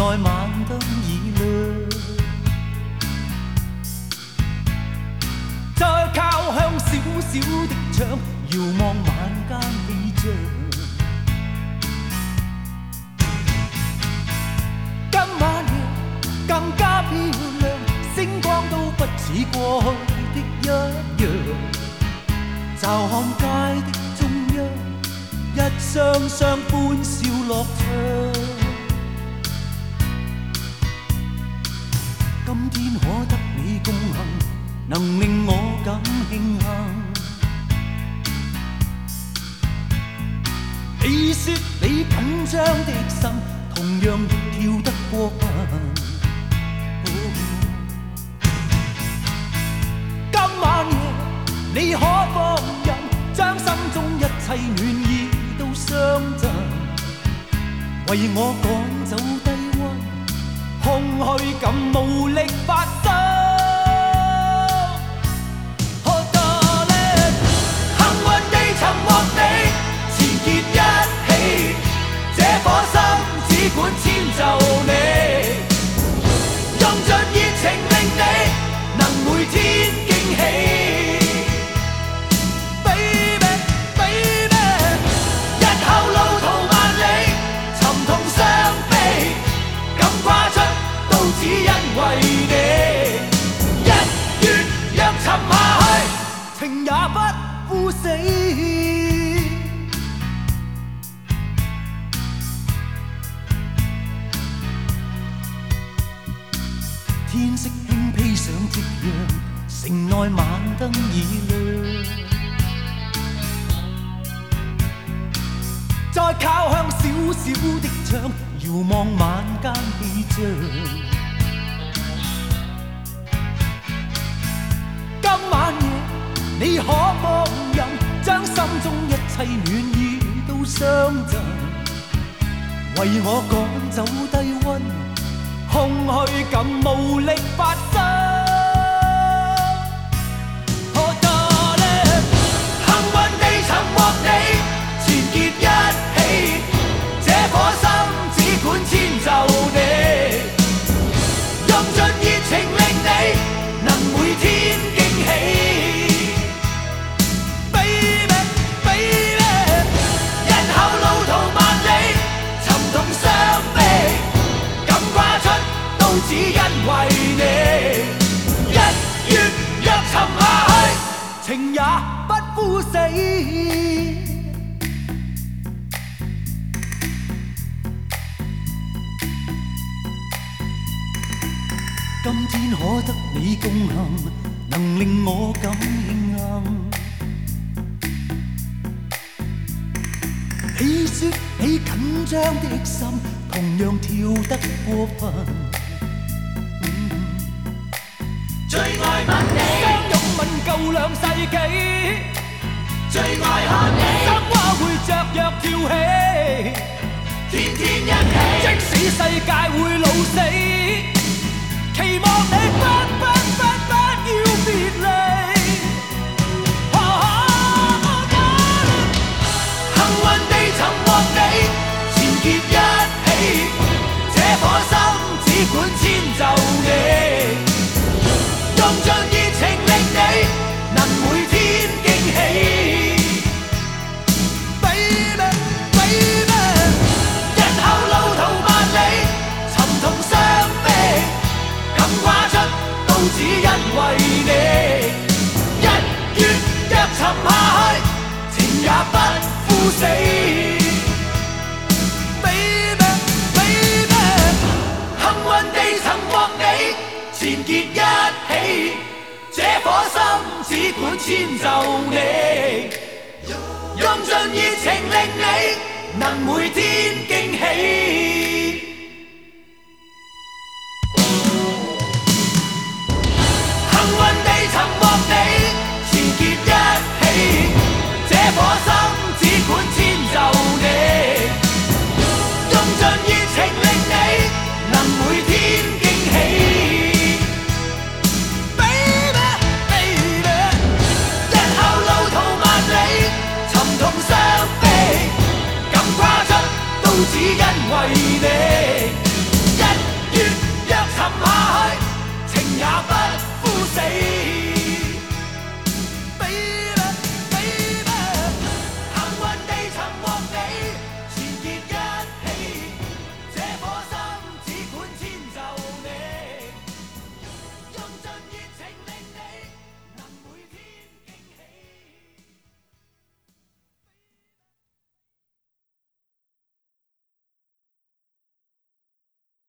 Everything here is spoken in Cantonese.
外晚燈已亮，再靠向小小的窗，遙望晚間氣象。今晚夜更加漂亮，星光都不似過去的一樣。驟看街的中央，一雙雙歡笑樂唱。今天可得你共行，能令我感慶幸。你說你緊張的心，同樣亦跳得過分。今晚夜你可放任，將心中一切暖意都相贈，為我趕走低溫。空虛感無力發生。Oh darling， 幸運地尋獲你，纏結一起，這顆心只管遷就你，用盡熱情令你能每天驚喜。Baby baby， 日後路途萬里，沉痛傷悲，敢跨出。都只因為你，一月若沉下去，情也不枯死。天色輕披上夕陽，城內晚燈已亮，再靠向小小的窗，遙望晚間氣象。今晚夜你可放任，將心中一切暖意都相贈，為我趕走低溫，空虛感無力發生。Oh darling， 幸運地尋獲你，纏結一起，這顆心只管遷就你，用盡熱情令你能每天驚喜。Baby baby， 日後路途萬里，沉痛傷悲，敢跨出都只因為你，一月若沉下去，情也不枯死。今天可得你共行，能令我感慶幸。你說你緊張的心，同樣跳得過分。最愛吻你，相擁吻夠兩世紀，最愛看你，心花會雀躍跳起，天天一起，即使世界會老死。期望你不要別離。幸運地尋獲你，纏結一起，這顆心只管遷就你，用盡熱情令你能每天驚喜。Baby baby， 日後路途萬里，沉痛傷悲，敢跨出都只因為你，一月若沉下去，情也不枯死。Baby baby， 幸運地尋獲你，纏結一起，這顆心只管遷就你，用盡熱情令你能每天驚喜。幸運地尋獲你，纏結一起，這顆心只管遷就你，用盡熱情令你能每天驚喜。Baby baby， 日後路途萬里，沉痛傷悲，敢跨出都只因為你，一沉下去，情也不枯死。